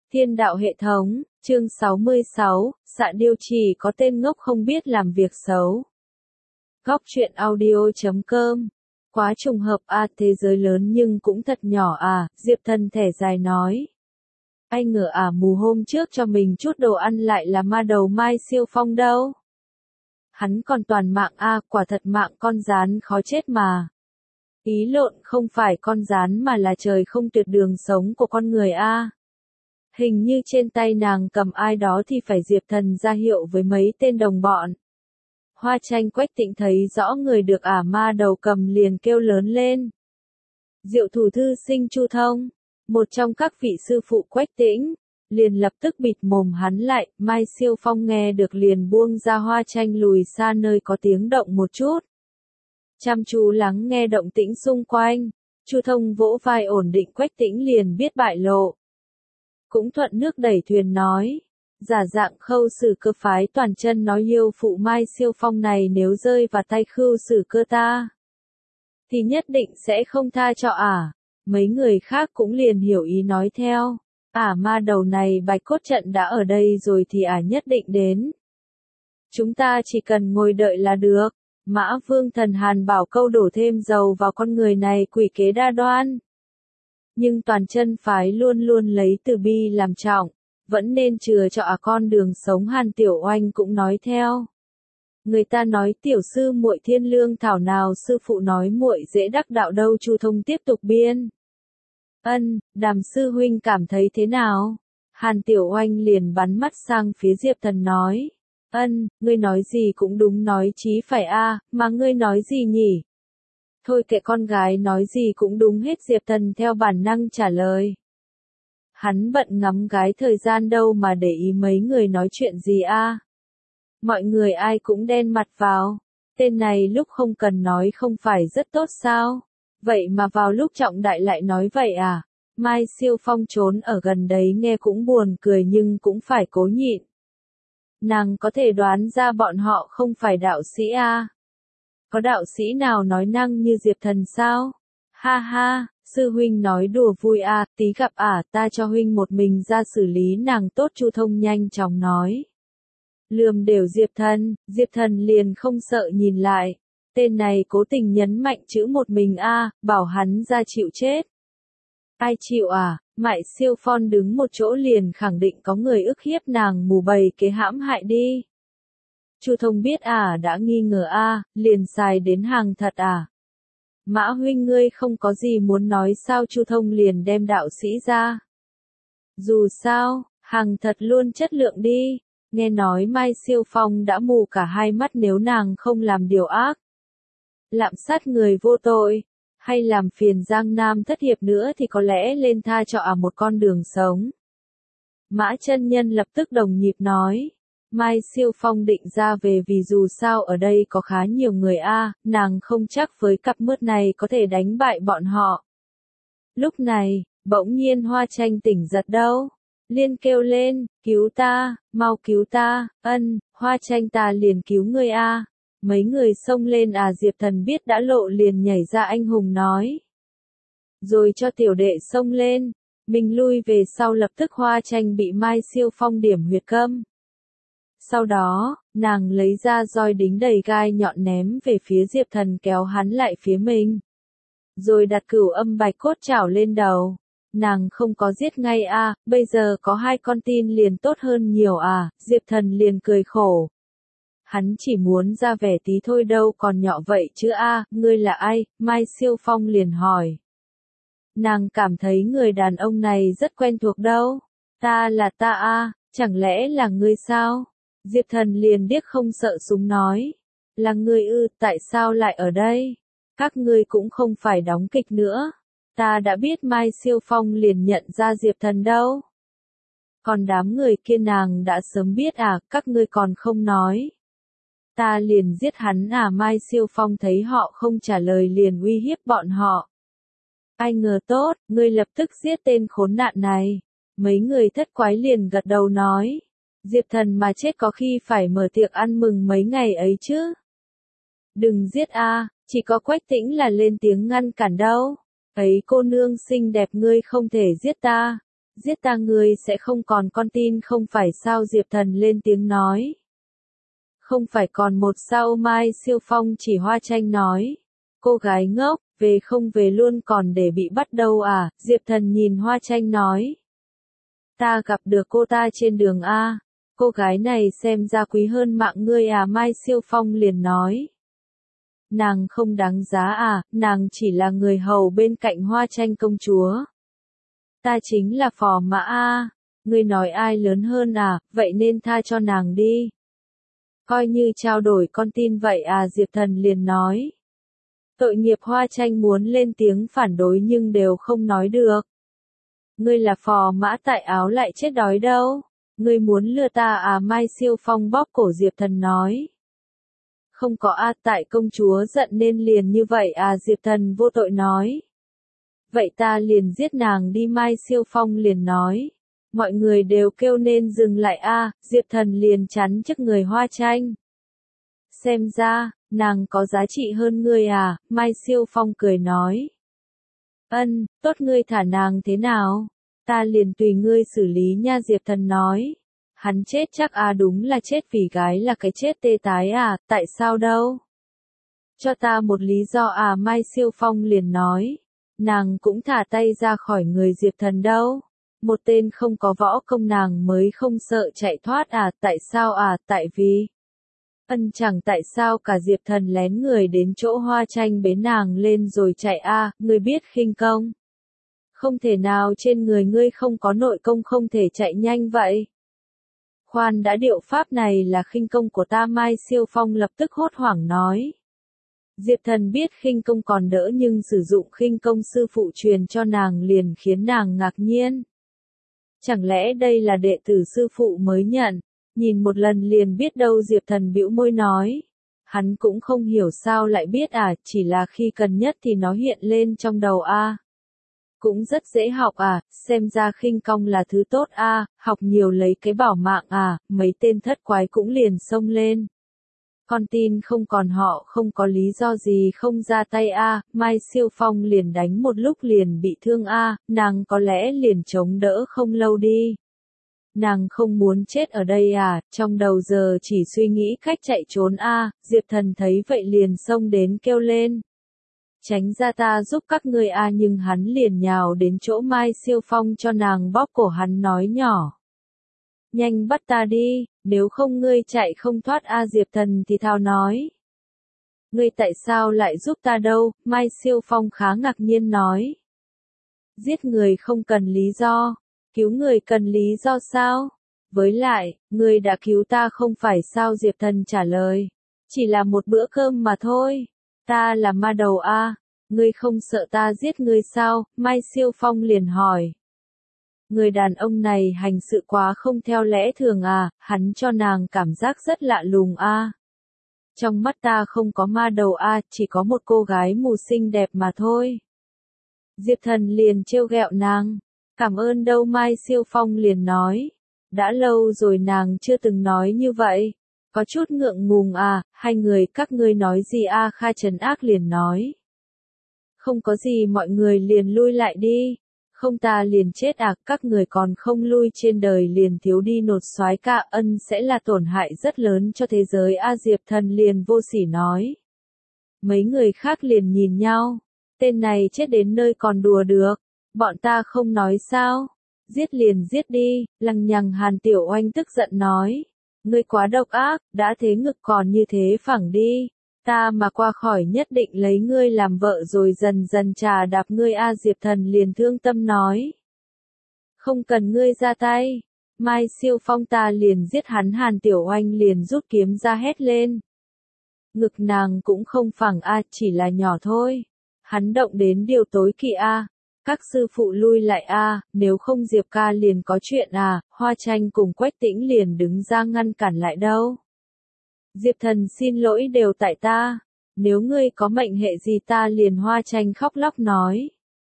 Thiên đạo hệ thống, chương 66, Xạ Điêu Trì có tên ngốc không biết làm việc xấu. Góc truyện audio.com. Quá trùng hợp à, thế giới lớn nhưng cũng thật nhỏ à, Diệp Thần thẻ dài nói. Ai ngờ à, mù hôm trước cho mình chút đồ ăn lại là ma đầu Mai Siêu Phong đâu. Hắn còn toàn mạng à, quả thật mạng con gián khó chết mà. Ý lộn, không phải con gián mà là trời không tuyệt đường sống của con người a. Hình như trên tay nàng cầm ai đó thì phải Diệp Thần ra hiệu với mấy tên đồng bọn. Hoa Tranh Quách Tĩnh thấy rõ người được ả ma đầu cầm liền kêu lớn lên. Diệu thủ thư sinh Chu Thông, một trong các vị sư phụ Quách Tĩnh, liền lập tức bịt mồm hắn lại. Mai Siêu Phong nghe được liền buông ra Hoa Tranh lùi xa nơi có tiếng động một chút. Chăm chú lắng nghe động tĩnh xung quanh, Chu Thông vỗ vai ổn định Quách Tĩnh liền biết bại lộ. Cũng thuận nước đẩy thuyền nói, giả dạng Khâu Sử Cơ phái toàn chân nói yêu phụ Mai Siêu Phong này nếu rơi vào tay Khâu Sử Cơ ta, thì nhất định sẽ không tha cho ả. Mấy người khác cũng liền hiểu ý nói theo, ả ma đầu này Bạch Cốt Trận đã ở đây rồi thì ả nhất định đến. Chúng ta chỉ cần ngồi đợi là được. Mã Vương Thần Hàn bảo câu đổ thêm dầu vào con người này quỷ kế đa đoan. Nhưng toàn chân phái luôn luôn lấy từ bi làm trọng, vẫn nên chừa cho con đường sống. Hàn Tiểu Oanh cũng nói theo. Người ta nói tiểu sư muội thiên lương thảo nào sư phụ nói muội dễ đắc đạo đâu. Chu Thông tiếp tục biên. Đàm sư huynh cảm thấy thế nào? Hàn Tiểu Oanh liền bắn mắt sang phía Diệp Thần nói. Ngươi nói gì cũng đúng nói chí phải a, mà ngươi nói gì nhỉ? Thôi kệ con gái nói gì cũng đúng hết. Diệp Thần theo bản năng trả lời. Hắn bận ngắm gái thời gian đâu mà để ý mấy người nói chuyện gì a. Mọi người ai cũng đen mặt vào. Tên này lúc không cần nói không phải rất tốt sao? Vậy mà vào lúc trọng đại lại nói vậy à? Mai Siêu Phong trốn ở gần đấy nghe cũng buồn cười nhưng cũng phải cố nhịn. Nàng có thể đoán ra bọn họ không phải đạo sĩ a. Có đạo sĩ nào nói năng như Diệp Thần sao? Ha ha, sư huynh nói đùa vui a, tí gặp ả ta cho huynh một mình ra xử lý nàng tốt. Chu Thông nhanh chóng nói. Lườm đều Diệp Thần liền không sợ nhìn lại. Tên này cố tình nhấn mạnh chữ một mình a, bảo hắn ra chịu chết. Ai chịu à? Mại Siêu Phong đứng một chỗ liền khẳng định có người ức hiếp nàng mù bày kế hãm hại đi. Chu Thông biết đã nghi ngờ liền xài đến hàng thật à. Mã huynh ngươi không có gì muốn nói sao? Chu Thông liền đem đạo sĩ ra. Dù sao, hàng thật luôn chất lượng đi. Nghe nói Mai Siêu Phong đã mù cả hai mắt nếu nàng không làm điều ác. Lạm sát người vô tội. Hay làm phiền Giang Nam thất hiệp nữa thì có lẽ lên tha cho một con đường sống. Mã chân nhân lập tức đồng nhịp nói. Mai Siêu Phong định ra về vì dù sao ở đây có khá nhiều người nàng không chắc với cặp mướt này có thể đánh bại bọn họ. Lúc này, bỗng nhiên Hoa Tranh tỉnh giật đâu. Liên kêu lên, cứu ta, mau cứu ta. Hoa Tranh ta liền cứu ngươi Mấy người xông lên Diệp Thần biết đã lộ liền nhảy ra anh hùng nói. Rồi cho tiểu đệ xông lên, mình lui về sau. Lập tức Hoa Tranh bị Mai Siêu Phong điểm huyệt câm. Sau đó, nàng lấy ra roi đính đầy gai nhọn ném về phía Diệp Thần kéo hắn lại phía mình. Rồi đặt Cửu Âm Bạch Cốt chảo lên đầu. Nàng không có giết ngay bây giờ có hai con tin liền tốt hơn nhiều Diệp Thần liền cười khổ. Hắn chỉ muốn ra vẻ tí thôi đâu còn nhỏ vậy chứ ngươi là ai? Mai Siêu Phong liền hỏi. Nàng cảm thấy người đàn ông này rất quen thuộc đâu. Ta là ta chẳng lẽ là ngươi sao? Diệp Thần liền điếc không sợ súng nói. Là ngươi ư, tại sao lại ở đây? Các ngươi cũng không phải đóng kịch nữa. Ta đã biết. Mai Siêu Phong liền nhận ra Diệp Thần đâu. Còn đám người kia nàng đã sớm biết các ngươi còn không nói. Ta liền giết hắn Mai Siêu Phong thấy họ không trả lời liền uy hiếp bọn họ. Ai ngờ tốt, ngươi lập tức giết tên khốn nạn này. Mấy người thất quái liền gật đầu nói. Diệp Thần mà chết có khi phải mở tiệc ăn mừng mấy ngày ấy chứ. Đừng giết chỉ có Quách Tĩnh là lên tiếng ngăn cản đâu. Ấy cô nương xinh đẹp ngươi không thể giết ta. Giết ta ngươi sẽ không còn con tin không phải sao Diệp Thần lên tiếng nói. Không phải còn một sao Mai Siêu Phong chỉ Hoa Tranh nói. Cô gái ngốc, về không về luôn còn để bị bắt đâu à, Diệp Thần nhìn Hoa Tranh nói. Ta gặp được cô ta trên đường A, cô gái này xem ra quý hơn mạng ngươi à Mai Siêu Phong liền nói. Nàng không đáng giá à, nàng chỉ là người hầu bên cạnh Hoa Tranh công chúa. Ta chính là phò mã A, ngươi nói ai lớn hơn à, vậy nên tha cho nàng đi. Coi như trao đổi con tin vậy à Diệp Thần liền nói. Tội nghiệp Hoa Tranh muốn lên tiếng phản đối nhưng đều không nói được. Ngươi là phò mã tại áo lại chết đói đâu. Ngươi muốn lừa ta à Mai Siêu Phong bóp cổ Diệp Thần nói. Không có a tại công chúa giận nên liền như vậy à Diệp Thần vô tội nói. Vậy ta liền giết nàng đi Mai Siêu Phong liền nói. Mọi người đều kêu nên dừng lại a Diệp Thần liền chắn trước người Hoa Tranh. Xem ra, nàng có giá trị hơn ngươi à, Mai Siêu Phong cười nói. Ân, tốt ngươi thả nàng thế nào? Ta liền tùy ngươi xử lý nha Diệp Thần nói. Hắn chết chắc à đúng là chết vì gái là cái chết tê tái à, tại sao đâu? Cho ta một lý do à Mai Siêu Phong liền nói. Nàng cũng thả tay ra khỏi người Diệp Thần đâu. Một tên không có võ công nàng mới không sợ chạy thoát à, tại sao à, tại vì. Ân chẳng tại sao cả Diệp Thần lén người đến chỗ Hoa Tranh bế nàng lên rồi chạy a, ngươi biết khinh công. Không thể nào trên người ngươi không có nội công không thể chạy nhanh vậy. Khoan đã điệu pháp này là khinh công của ta Mai Siêu Phong lập tức hốt hoảng nói. Diệp Thần biết khinh công còn đỡ nhưng sử dụng khinh công sư phụ truyền cho nàng liền khiến nàng ngạc nhiên. Chẳng lẽ đây là đệ tử sư phụ mới nhận? Nhìn một lần liền biết đâu Diệp Thần bĩu môi nói. Hắn cũng không hiểu sao lại biết à, chỉ là khi cần nhất thì nó hiện lên trong đầu a. Cũng rất dễ học à, xem ra khinh công là thứ tốt a, học nhiều lấy cái bảo mạng à, mấy tên thất quái cũng liền xông lên. Con tin không còn họ không có lý do gì không ra tay a, Mai Siêu Phong liền đánh một lúc liền bị thương a, nàng có lẽ liền chống đỡ không lâu đi. Nàng không muốn chết ở đây à, trong đầu giờ chỉ suy nghĩ cách chạy trốn a, Diệp Thần thấy vậy liền xông đến kêu lên. Tránh ra ta giúp các ngươi a nhưng hắn liền nhào đến chỗ Mai Siêu Phong cho nàng bóp cổ hắn nói nhỏ. Nhanh bắt ta đi, nếu không ngươi chạy không thoát a Diệp Thần thì thào nói. Ngươi tại sao lại giúp ta đâu, Mai Siêu Phong khá ngạc nhiên nói. Giết người không cần lý do. Cứu người cần lý do sao? Với lại, ngươi đã cứu ta không phải sao Diệp Thần trả lời. Chỉ là một bữa cơm mà thôi. Ta là ma đầu a, ngươi không sợ ta giết ngươi sao? Mai Siêu Phong liền hỏi. Người đàn ông này hành sự quá không theo lẽ thường à, hắn cho nàng cảm giác rất lạ lùng a. Trong mắt ta không có ma đầu a, chỉ có một cô gái mù xinh đẹp mà thôi. Diệp Thần liền trêu ghẹo nàng. Cảm ơn đâu Mai Siêu Phong liền nói. Đã lâu rồi nàng chưa từng nói như vậy. Có chút ngượng ngùng à, hai người các ngươi nói gì a Kha Trần Ác liền nói. Không có gì mọi người liền lui lại đi. Không ta liền chết à, các người còn không lui trên đời liền thiếu đi nột soái ca ân sẽ là tổn hại rất lớn cho thế giới a Diệp Thần liền vô sỉ nói. Mấy người khác liền nhìn nhau. Tên này chết đến nơi còn đùa được. Bọn ta không nói sao? Giết liền giết đi, lằng nhằng Hàn Tiểu Oanh tức giận nói. Ngươi quá độc ác, đã thế ngực còn như thế phẳng đi. Ta mà qua khỏi nhất định lấy ngươi làm vợ rồi dần dần trà đạp ngươi a Diệp Thần liền thương tâm nói. Không cần ngươi ra tay. Mai Siêu Phong ta liền giết hắn Hàn Tiểu Oanh liền rút kiếm ra hét lên. Ngực nàng cũng không phẳng a chỉ là nhỏ thôi. Hắn động đến điều tối kỵ a. Các sư phụ lui lại a, nếu không Diệp ca liền có chuyện à, Hoa Tranh cùng Quách Tĩnh liền đứng ra ngăn cản lại đâu. Diệp Thần xin lỗi đều tại ta, nếu ngươi có mệnh hệ gì ta liền Hoa Tranh khóc lóc nói.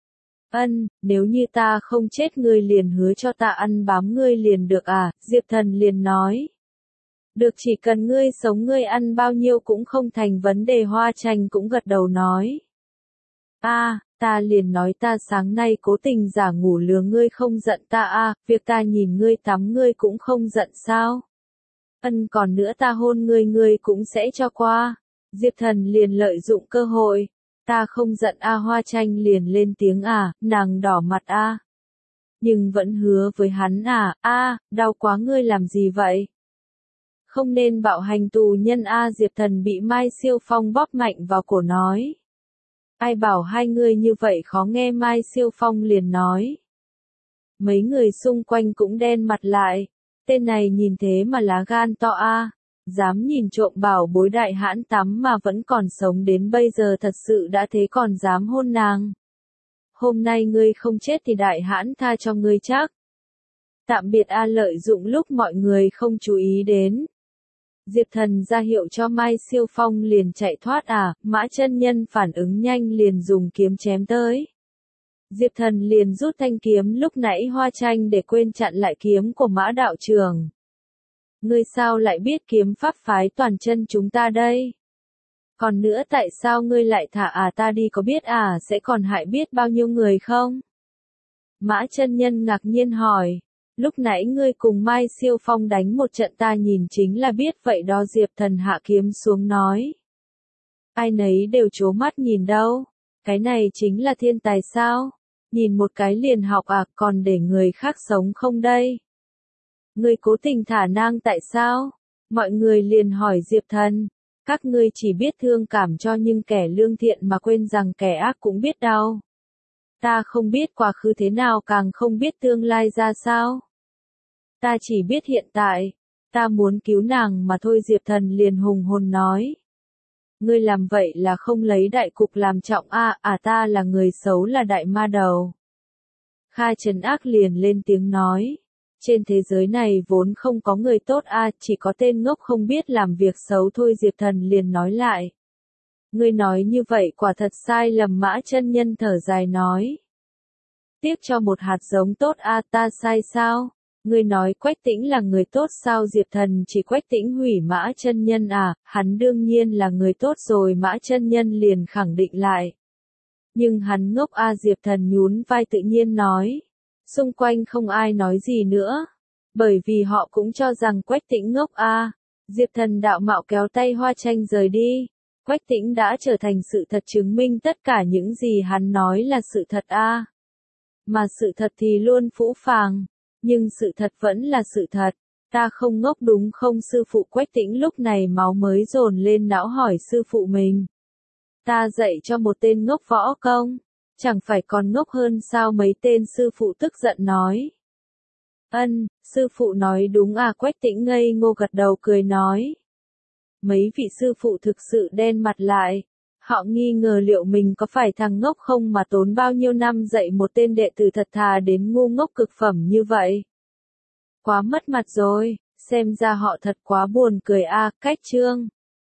Ân, nếu như ta không chết ngươi liền hứa cho ta ăn bám ngươi liền được à, Diệp Thần liền nói. Được chỉ cần ngươi sống ngươi ăn bao nhiêu cũng không thành vấn đề Hoa Tranh cũng gật đầu nói. Ta liền nói ta sáng nay cố tình giả ngủ lừa ngươi không giận ta à, việc ta nhìn ngươi tắm ngươi cũng không giận sao? Còn nữa ta hôn ngươi ngươi cũng sẽ cho qua. Diệp Thần liền lợi dụng cơ hội. Ta không giận a. Hoa Tranh liền lên tiếng à, nàng đỏ mặt a. Nhưng vẫn hứa với hắn à, đau quá ngươi làm gì vậy? Không nên bạo hành tù nhân a. Diệp Thần bị Mai Siêu Phong bóp mạnh vào cổ nói. Ai bảo hai ngươi như vậy khó nghe. Mai Siêu Phong liền nói. Mấy người xung quanh cũng đen mặt lại. Tên này nhìn thế mà lá gan to a. Dám nhìn trộm bảo bối đại hãn tắm mà vẫn còn sống đến bây giờ, thật sự đã thế còn dám hôn nàng. Hôm nay ngươi không chết thì đại hãn tha cho ngươi chắc. Tạm biệt a. Lợi dụng lúc mọi người không chú ý đến. Diệp Thần ra hiệu cho Mai Siêu Phong liền chạy thoát à. Mã chân nhân phản ứng nhanh liền dùng kiếm chém tới. Diệp Thần liền rút thanh kiếm lúc nãy Hoa Tranh để quên chặn lại kiếm của Mã đạo trưởng. Ngươi sao lại biết kiếm pháp phái toàn chân chúng ta đây? Còn nữa tại sao ngươi lại thả ta đi, có biết sẽ còn hại biết bao nhiêu người không? Mã chân nhân ngạc nhiên hỏi. Lúc nãy ngươi cùng Mai Siêu Phong đánh một trận ta nhìn chính là biết vậy đó. Diệp Thần hạ kiếm xuống nói. Ai nấy đều trố mắt nhìn đâu. Cái này chính là thiên tài sao? Nhìn một cái liền học còn để người khác sống không đây? Ngươi cố tình thả nàng tại sao? Mọi người liền hỏi Diệp Thần. Các ngươi chỉ biết thương cảm cho nhưng kẻ lương thiện mà quên rằng kẻ ác cũng biết đau. Ta không biết quá khứ thế nào, càng không biết tương lai ra sao. Ta chỉ biết hiện tại. Ta muốn cứu nàng mà thôi. Diệp Thần liền hùng hồn nói. Ngươi làm vậy là không lấy đại cục làm trọng ta là người xấu, là đại ma đầu. Kha Trấn Ác liền lên tiếng nói. Trên thế giới này vốn không có người tốt chỉ có tên ngốc không biết làm việc xấu thôi. Diệp Thần liền nói lại. Ngươi nói như vậy quả thật sai lầm. Mã chân nhân thở dài nói. Tiếc cho một hạt giống tốt ta sai sao? Ngươi nói Quách Tĩnh là người tốt sao? Diệp Thần chỉ Quách Tĩnh hủy Mã chân nhân hắn đương nhiên là người tốt rồi. Mã chân nhân liền khẳng định lại. Nhưng hắn ngốc Diệp Thần nhún vai tự nhiên nói. Xung quanh không ai nói gì nữa. Bởi vì họ cũng cho rằng Quách Tĩnh ngốc Diệp Thần đạo mạo kéo tay Hoa Tranh rời đi. Quách Tĩnh đã trở thành sự thật, chứng minh tất cả những gì hắn nói là sự thật Mà sự thật thì luôn phũ phàng. Nhưng sự thật vẫn là sự thật. Ta không ngốc đúng không sư phụ? Quách Tĩnh lúc này máu mới dồn lên não hỏi sư phụ mình. Ta dạy cho một tên ngốc võ công. Chẳng phải còn ngốc hơn sao? Mấy tên sư phụ tức giận nói. Sư phụ nói đúng Quách Tĩnh ngây ngô gật đầu cười nói. Mấy vị sư phụ thực sự đen mặt lại. Họ nghi ngờ liệu mình có phải thằng ngốc không mà tốn bao nhiêu năm dạy một tên đệ tử thật thà đến ngu ngốc cực phẩm như vậy. Quá mất mặt rồi, xem ra họ thật quá buồn cười cách chương.